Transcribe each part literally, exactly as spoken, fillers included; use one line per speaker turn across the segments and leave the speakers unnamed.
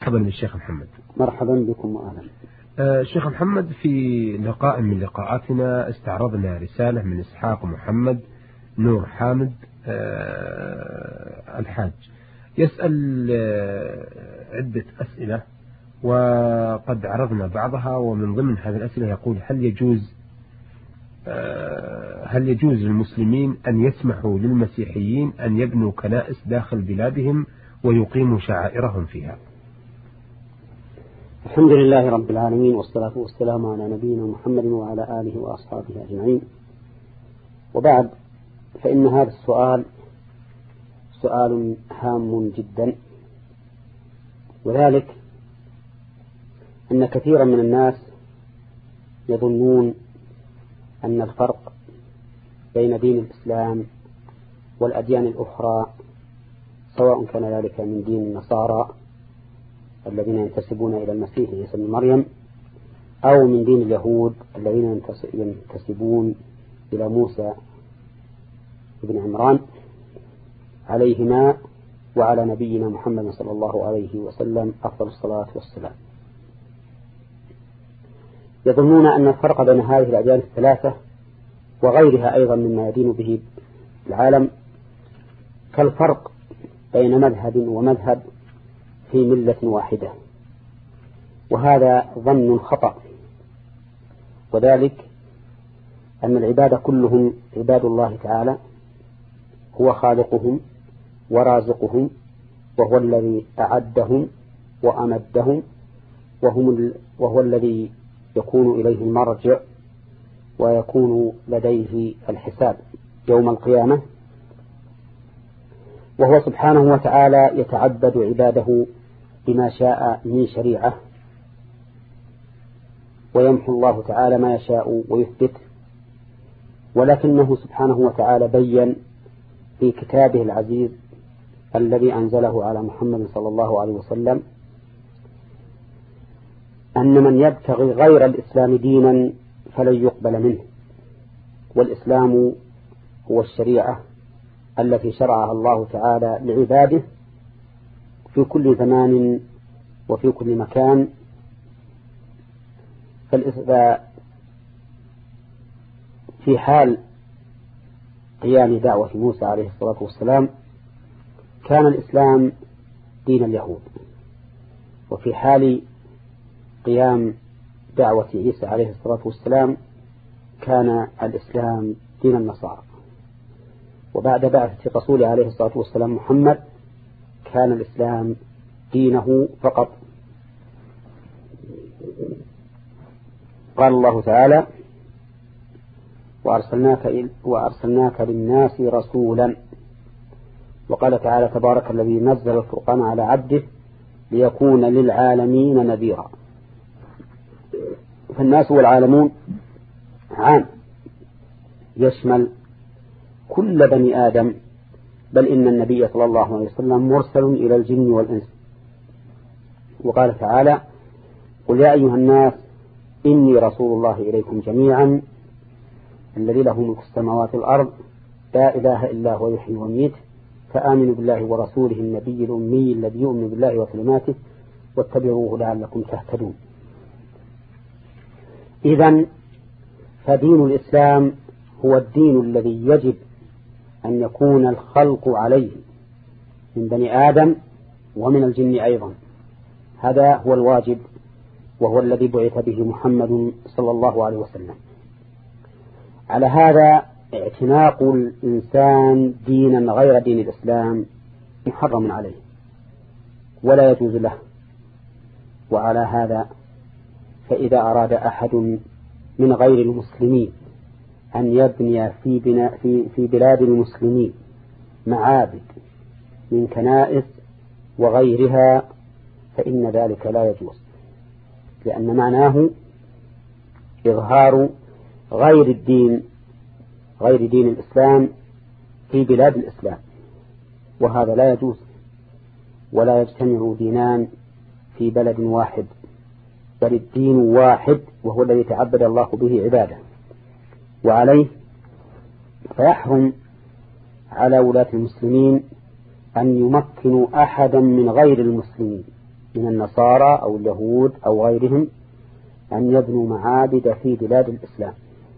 مرحبا بالشيخ محمد.
مرحبا بكم وأهلا.
آه شيخ محمد، في لقاء من لقاءاتنا استعرضنا رسالة من إسحاق محمد نور حامد آه الحاج، يسأل آه عدة أسئلة وقد عرضنا بعضها، ومن ضمن هذه الأسئلة يقول: هل يجوز آه هل يجوز للمسلمين أن يسمحوا للمسيحيين أن يبنوا كنائس داخل بلادهم ويقيموا شعائرهم فيها؟
الحمد لله رب العالمين، والصلاة والسلام على نبينا محمد وعلى آله وأصحابه أجمعين، وبعد، فإن هذا السؤال سؤال هام جدا، وذلك أن كثيرا من الناس يظنون أن الفرق بين دين الإسلام والأديان الأخرى، سواء كان ذلك من دين النصارى الذين ينتسبون إلى المسيح عيسى بن مريم، أو من دين اليهود الذين ينتسبون إلى موسى بن عمران عليهما وعلى نبينا محمد صلى الله عليه وسلم أفضل الصلاة والسلام. يظنون أن الفرق بين هذه الأديان الثلاثة وغيرها أيضا مما يدين به العالم كالفرق بين مذهب ومذهب في ملة واحدة، وهذا ظن خطأ، وذلك أن العباد كلهم عباد الله تعالى، هو خالقهم ورازقهم، وهو الذي أعدهم وأمدهم، وهم وهو الذي يكون إليه المرجع ويكون لديه الحساب يوم القيامة، وهو سبحانه وتعالى يتعبد عباده بما شاء من شريعة، ويمحو الله تعالى ما يشاء ويثبت، ولكنه سبحانه وتعالى بين في كتابه العزيز الذي أنزله على محمد صلى الله عليه وسلم أن من يبتغي غير الإسلام دينا فلن يقبل منه، والإسلام هو الشريعة التي شرعها الله تعالى لعباده في كل زمان وفي كل مكان. في حال قيام دعوة موسى عليه الصلاة والسلام كان الإسلام دين اليهود، وفي حال قيام دعوة عيسى عليه الصلاة والسلام كان الإسلام دين النصارى، وبعد بعثة رسول عليه الصلاة والسلام محمد كان الإسلام دينه فقط. قال الله تعالى: وأرسلناك, وأرسلناك للناس رسولا. وقال تعالى: تبارك الذي نزل الفرقان على عبده ليكون للعالمين نذيرا. فالناس والعالمون عام يشمل كل بني آدم، بل إن النبي صلى الله عليه وسلم مرسل إلى الجن والإنس. وقال تعالى: قل يا أيها الناس إني رسول الله إليكم جميعا الذي له ملك السماوات والأرض لا إله إلا هو يحيي ويميت فآمنوا بالله ورسوله النبي الأمي الذي يؤمن بالله وكلماته واتبعوه لعلكم تهتدون. إذن فدين الإسلام هو الدين الذي يجب أن يكون الخلق عليه من بني آدم ومن الجن أيضا، هذا هو الواجب، وهو الذي بعث به محمد صلى الله عليه وسلم. على هذا اعتناق الإنسان دينا غير دين الإسلام محرم عليه ولا يجوز له. وعلى هذا فإذا أراد أحد من غير المسلمين أن يبني في, بناء في, في بلاد المسلمين معابد من كنائس وغيرها فإن ذلك لا يجوز، لأن معناه إظهار غير الدين غير دين الإسلام في بلاد الإسلام، وهذا لا يجوز، ولا يجتمع دينان في بلد واحد، بل الدين واحد وهو الذي تعبد الله به عباده. وعليه فيحرم على ولاة المسلمين أن يمكنوا أحدا من غير المسلمين من النصارى أو اليهود أو غيرهم أن يبنوا معابد في بلاد الإسلام،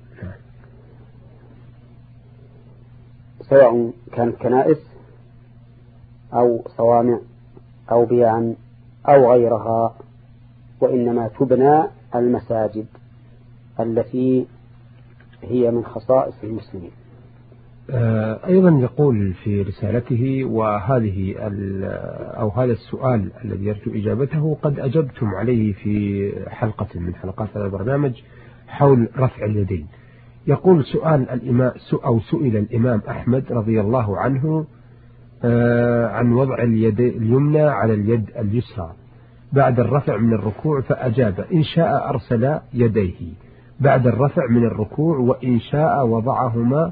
سواء كانت كنائس أو صوامع أو بيعا أو غيرها، وإنما تبنى المساجد التي هي من خصائص المسلمين.
أيضا يقول في رسالته: وهذه أو هذا السؤال الذي يرجو إجابته قد أجبتم عليه في حلقة من حلقات هذا البرنامج حول رفع اليدين. يقول: سؤال الإمام أو سئل الإمام أحمد رضي الله عنه عن وضع اليد اليمنى على اليد اليسرى بعد الرفع من الركوع، فأجاب: إن شاء أرسل يديه بعد الرفع من الركوع، وإن شاء وضعهما،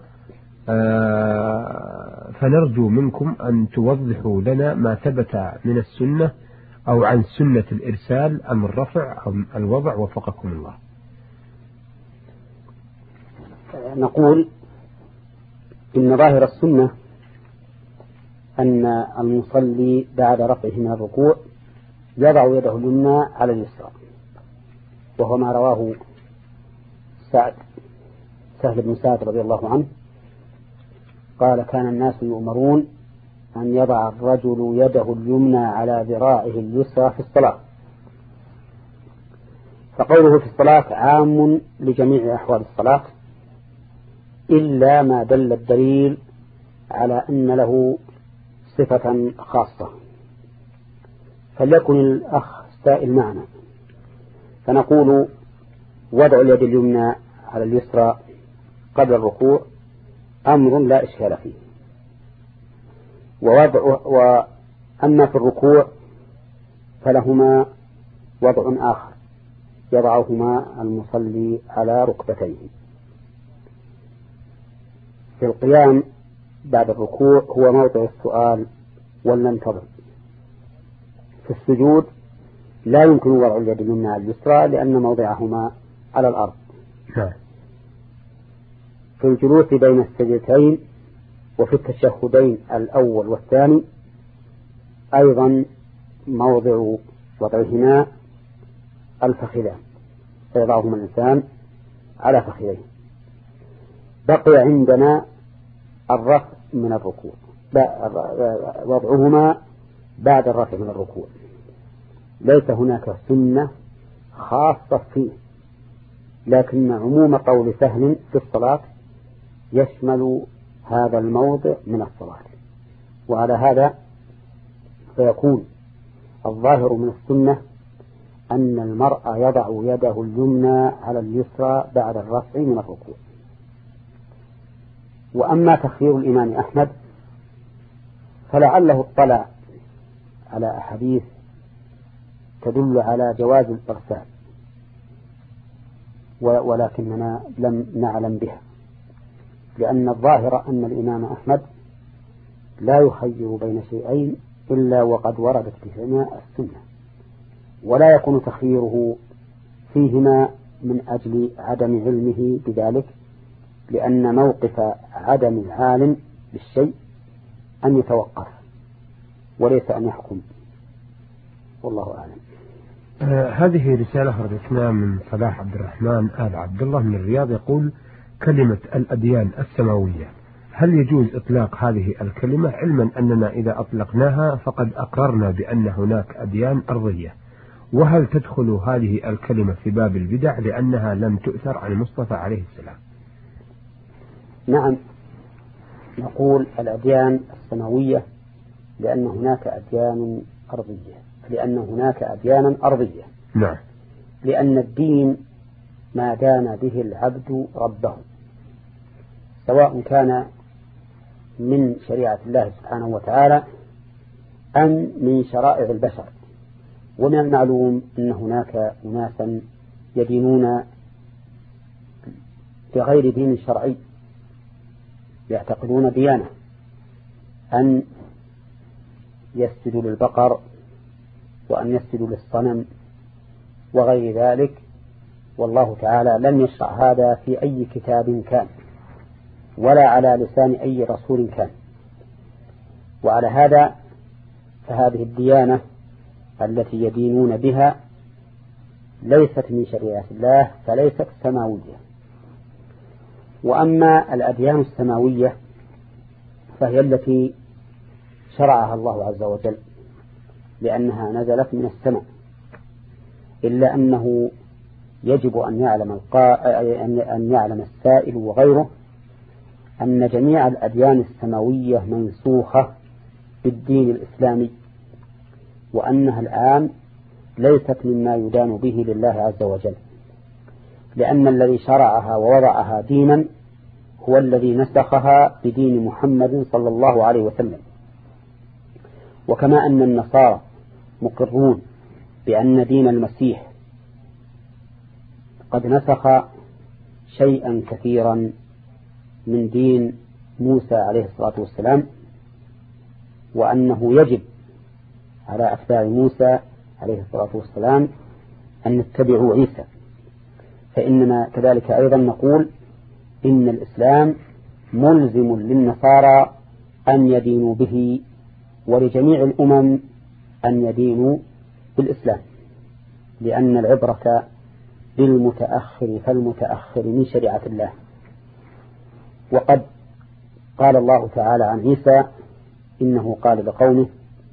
فنرجو منكم أن توضحوا لنا ما ثبت من السنة أو عن سنة الإرسال أم الرفع أم الوضع، وفقكم الله.
نقول إن ظاهر السنة أن المصلي بعد رفعه من الركوع يضع يده اليمنى على اليسرى، وهو ما رواه سعد سهل بن سعد رضي الله عنه قال: كان الناس يؤمرون أن يضع الرجل يده اليمنى على ذراعه اليسرى في الصلاة. فقوله في الصلاة عام لجميع أحوال الصلاة إلا ما دل الدليل على أن له صفة خاصة. فليكن الأخ سائل معنا، فنقول: وضع اليد اليمنى على اليسرى قبل الركوع أمر لا إشكال فيه، ووضع وأما في الركوع فلهما وضع آخر يضعهما المصلي على ركبتيه. في القيام بعد الركوع هو موضع السؤال والمنتظر. في السجود لا يمكن وضع اليد اليمنى على اليسرى لأن موضعهما على الأرض. في الجلوس بين السجدتين وفي التشهدين الأول والثاني أيضا موضع وضعهما الفخذان، فيضعهما الإنسان على فخذيه. بقي عندنا الرفع من الركوع، وضعهما بعد الرفع من الركوع. ليس هناك سنة خاصة فيه، لكن عموم قول سهل في الصلاة يشمل هذا الموضع من الصلاة. وعلى هذا فيكون الظاهر من السنة أن المرء يضع يده اليمنى على اليسرى بعد الرفع من الركوع. وأما تخيير الإمام أحمد فلعله اطلع على أحاديث تدل على جواز الإرسال، ولكننا لم نعلم بها، لأن الظاهر أن الإمام أحمد لا يخير بين شيئين إلا وقد وردت بهما السنة، ولا يكون تخييره فيهما من أجل عدم علمه بذلك، لأن موقف عدم العالم بالشيء أن يتوقف وليس أن يحكم، والله أعلم.
آه هذه رسالة ردتنا من صلاح عبد الرحمن آل عبد الله من الرياض، يقول: كلمة الأديان السماوية، هل يجوز إطلاق هذه الكلمة، علما أننا إذا أطلقناها فقد أقررنا بأن هناك أديان أرضية؟ وهل تدخل هذه الكلمة في باب البدع لأنها لم تؤثر عن المصطفى عليه السلام؟
نعم، نقول الأديان السماوية لأن هناك أديان أرضية، لأن هناك أديانا أرضية.
نعم.
لأن الدين ما دان به العبد ربه، سواء كان من شريعة الله سبحانه وتعالى أم من شرائع البشر. ومن المعلوم أن هناك أناسا يدينون بغير دين شرعي، يعتقدون ديانة أن يسجدوا للبقر وأن يسجدوا للصنم وغير ذلك، والله تعالى لم يشرع هذا في أي كتاب كان ولا على لسان أي رسول كان. وعلى هذا فهذه الديانة التي يدينون بها ليست من شريعة الله فليست سماوية. وأما الأديان السماوية فهي التي شرعها الله عز وجل لأنها نزلت من السماء، إلا أنه يجب أن يعلم القا... أن يعلم السائل وغيره أن جميع الأديان السماوية منسوخة بالدين الإسلامي، وأنها الآن ليست مما يدان به لله عز وجل، لأن الذي شرعها ووضعها دينا هو الذي نسخها بدين محمد صلى الله عليه وسلم. وكما أن النصارى مقرون بأن دين المسيح قد نسخ شيئا كثيرا من دين موسى عليه الصلاة والسلام، وأنه يجب على أتباع موسى عليه الصلاة والسلام أن يتبعوا عيسى، فإننا كذلك أيضا نقول إن الإسلام ملزم للنصارى أن يدينوا به، ولجميع الأمم أن يدينوا بالإسلام، لأن العبرة بالمتأخر فالمتأخر من شريعة الله. وقد قال الله تعالى عن عيسى إنه قال لقومه: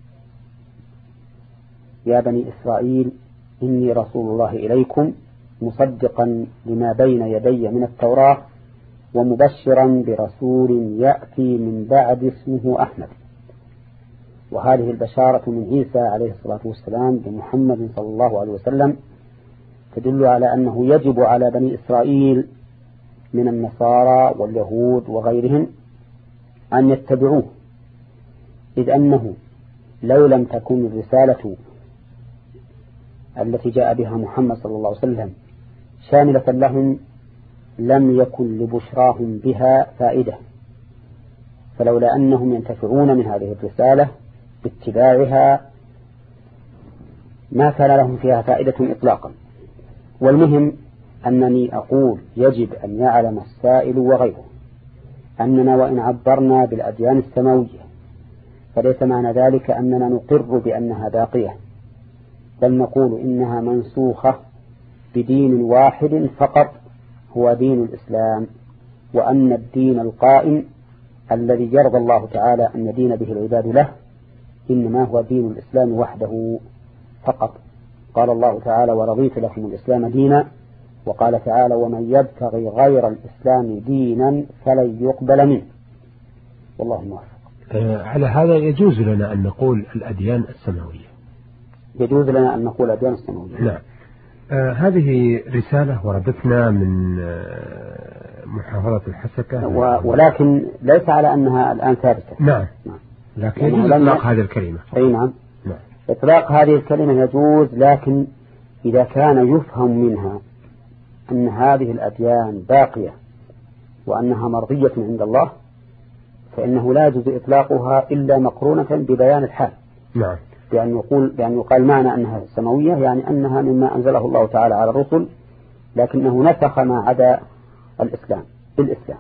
يا بني إسرائيل إني رسول الله إليكم مصدقا لما بين يدي من التوراة ومبشرا برسول يأتي من بعد اسمه أحمد. وهذه البشارة من عيسى عليه الصلاة والسلام بمحمد صلى الله عليه وسلم تدل على أنه يجب على بني إسرائيل من النصارى واليهود وغيرهم أن يتبعوه، إذ أنه لو لم تكن الرسالة التي جاء بها محمد صلى الله عليه وسلم شاملة لهم لم يكن لبشراهم بها فائدة، فلولا أنهم ينتفعون من هذه الرسالة باتباعها ما كان لهم فيها فائدة إطلاقا. والمهم أنني أقول يجب أن يعلم السائل وغيره أننا وإن عبرنا بالأديان السماوية فليس معنى ذلك أننا نقر بأنها باقية، بل نقول إنها منسوخة بدين واحد فقط هو دين الإسلام، وأن الدين القائم الذي يرضى الله تعالى أن يدين به العباد له إنما هو دين الإسلام وحده فقط. قال الله تعالى: ورضيت لكم الإسلام دينا، وقال تعالى: ومن يبتغي غير الإسلام دينا فلن يقبل منه، والله موفق.
آه على هذا يجوز لنا أن نقول الأديان السماوية،
يجوز لنا أن نقول الأديان السماوية.
نعم. آه هذه رسالة وردتنا من آه محافظة الحسكة،
ولكن ليس على أنها الآن ثابتة.
نعم, نعم. لكن يجوز إطلاق هذه الكلمة.
أي نعم.
نعم.
إطلاق هذه الكلمة يجوز، لكن إذا كان يفهم منها أن هذه الأديان باقية وأنها مرضية عند الله فإنه لا يجوز إطلاقها إلا مقرونة ببيان الحال.
نعم.
بأن يقول بأن يقال معنى أنها سماوية يعني أنها مما أنزله الله تعالى على الرسل، لكنه نسخ ما عدا الإسلام بالإسلام.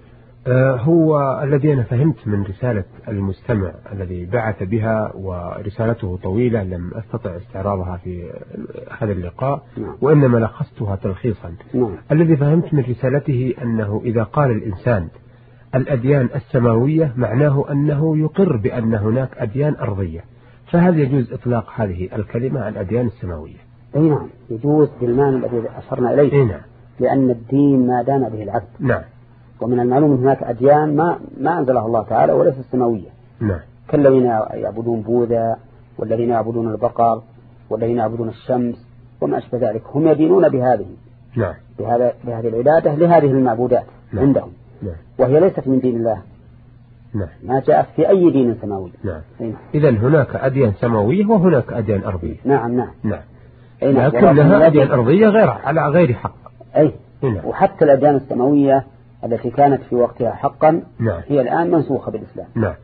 آه هو الذي أنا فهمت من رسالة المستمع الذي بعث بها، ورسالته طويلة لم أستطع استعراضها في هذا اللقاء.
نعم.
وإنما لخصتها تلخيصا.
نعم.
الذي فهمت من رسالته أنه إذا قال الإنسان الأديان السماوية معناه أنه يقر بأن هناك أديان أرضية، فهل يجوز إطلاق هذه الكلمة على الأديان السماوية؟
أي نعم يجوز بالمعنى الذي أشرنا إليه.
أي نعم.
لأن الدين ما دان به العبد.
نعم.
ومن المعلوم أن هناك أديان ما ما أنزلها الله تعالى وليس السماوية.
نعم.
كالذين يعبدون بوذا، والذين يعبدون البقر، والذين يعبدون الشمس وما أشبه ذلك، هم يدينون بهذه.
نعم.
بهذا بهذه العبادة لهذه المعبودات. نعم. عندهم.
نعم.
وهي ليست من دين الله.
نعم.
ما جاءت في أي دين سماوي.
نعم. إذن هناك أديان سماوية وهناك أديان أرضية.
نعم نعم.
نعم.
نعم.
لكنها أديان أرضية غير على غير حق.
أي.
نعم.
وحتى الأديان السماوية التي كانت في وقتها حقا.
نعم.
هي الآن منسوخة بالإسلام.
نعم.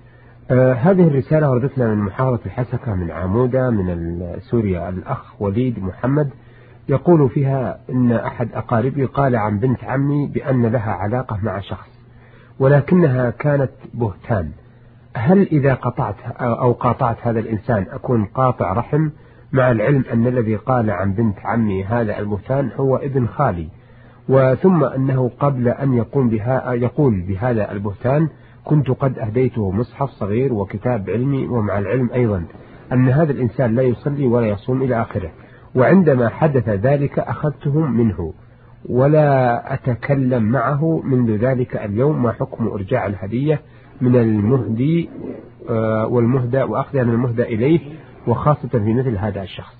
آه هذه الرسالة وردتنا من محافظة الحسكة من عمودة من سوريا، الأخ وليد محمد يقول فيها إن أحد أقاربي قال عن بنت عمي بأن لها علاقة مع شخص ولكنها كانت بهتان، هل إذا قطعت أو قاطعت هذا الإنسان أكون قاطع رحم، مع العلم أن الذي قال عن بنت عمي هذا البهتان هو ابن خالي، وثم أنه قبل أن يقوم بها يقول بهذا البهتان كنت قد أهديته مصحف صغير وكتاب علمي، ومع العلم أيضا أن هذا الإنسان لا يصلي ولا يصوم إلى آخره، وعندما حدث ذلك أخذته منه ولا أتكلم معه منذ ذلك اليوم، ما حكم إرجاع الهدية من المهدي والمهدى وأخذها من المهدى إليه، وخاصة في مثل هذا الشخص؟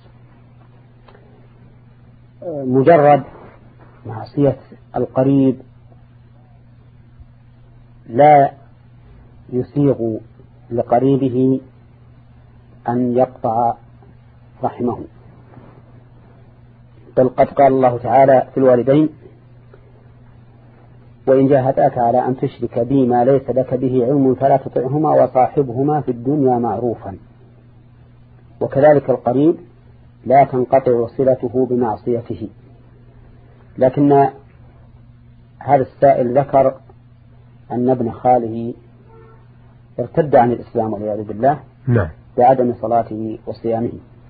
مجرد معصية القريب لا يسيغ لقريبه أن يقطع رحمه، بل قد قال الله تعالى في الوالدين: وإن جاهداك على أن تشرك بي ما ليس لك به علم فلا تطعهما وصاحبهما في الدنيا معروفا. وكذلك القريب لا تنقطع صلته بمعصيته. لكن هذا السائل ذكر أن ابن خاله ارتد عن الإسلام والعياذ بالله
نعم
بعدم صلاته وصيامه،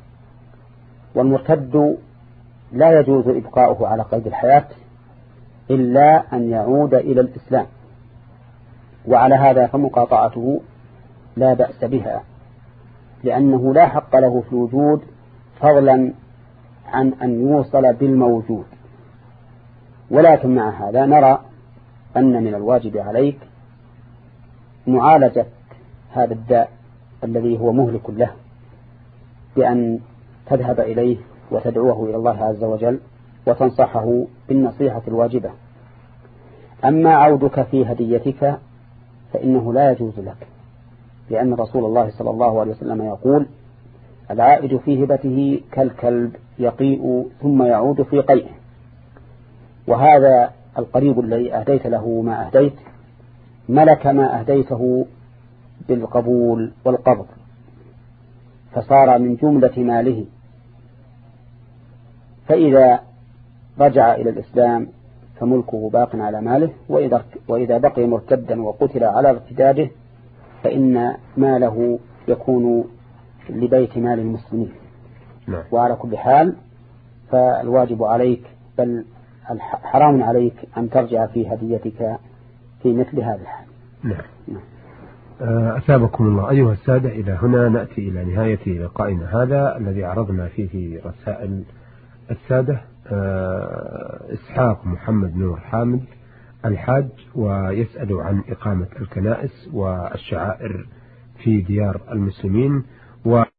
والمرتد لا يجوز إبقاؤه على قيد الحياة إلا أن يعود إلى الإسلام، وعلى هذا فمقاطعته لا بأس بها، لأنه لا حق له في الوجود فضلا عن أن يوصل بالموجود. ولكن مع هذا نرى أن من الواجب عليك معالجة هذا الداء الذي هو مهلك له، بأن تذهب إليه وتدعوه إلى الله عز وجل وتنصحه بالنصيحة الواجبة. أما عودك في هديتك فإنه لا يجوز لك، لأن رسول الله صلى الله عليه وسلم يقول: العائد في هبته كالكلب يقيء ثم يعود في قيئه. وهذا القريب الذي أهديت له ما أهديت ملك ما أهديته بالقبول والقبض، فصار من جملة ماله، فإذا رجع إلى الإسلام فملكه باق على ماله، وإذا, وإذا بقي مرتدا وقتل على ارتداده فإن ماله يكون لبيت مال المسلمين.
نعم.
وعلى كل حال فالواجب عليك، بل حرام عليك أن ترجع في هديتك في مثل هذا الحال.
نعم. نعم. أثابكم الله أيها السادة، إلى هنا نأتي إلى نهاية لقائنا هذا الذي عرضنا فيه رسائل السادة. إسحاق محمد نور حامد الحاج، ويسأل عن إقامة الكنائس والشعائر في ديار المسلمين و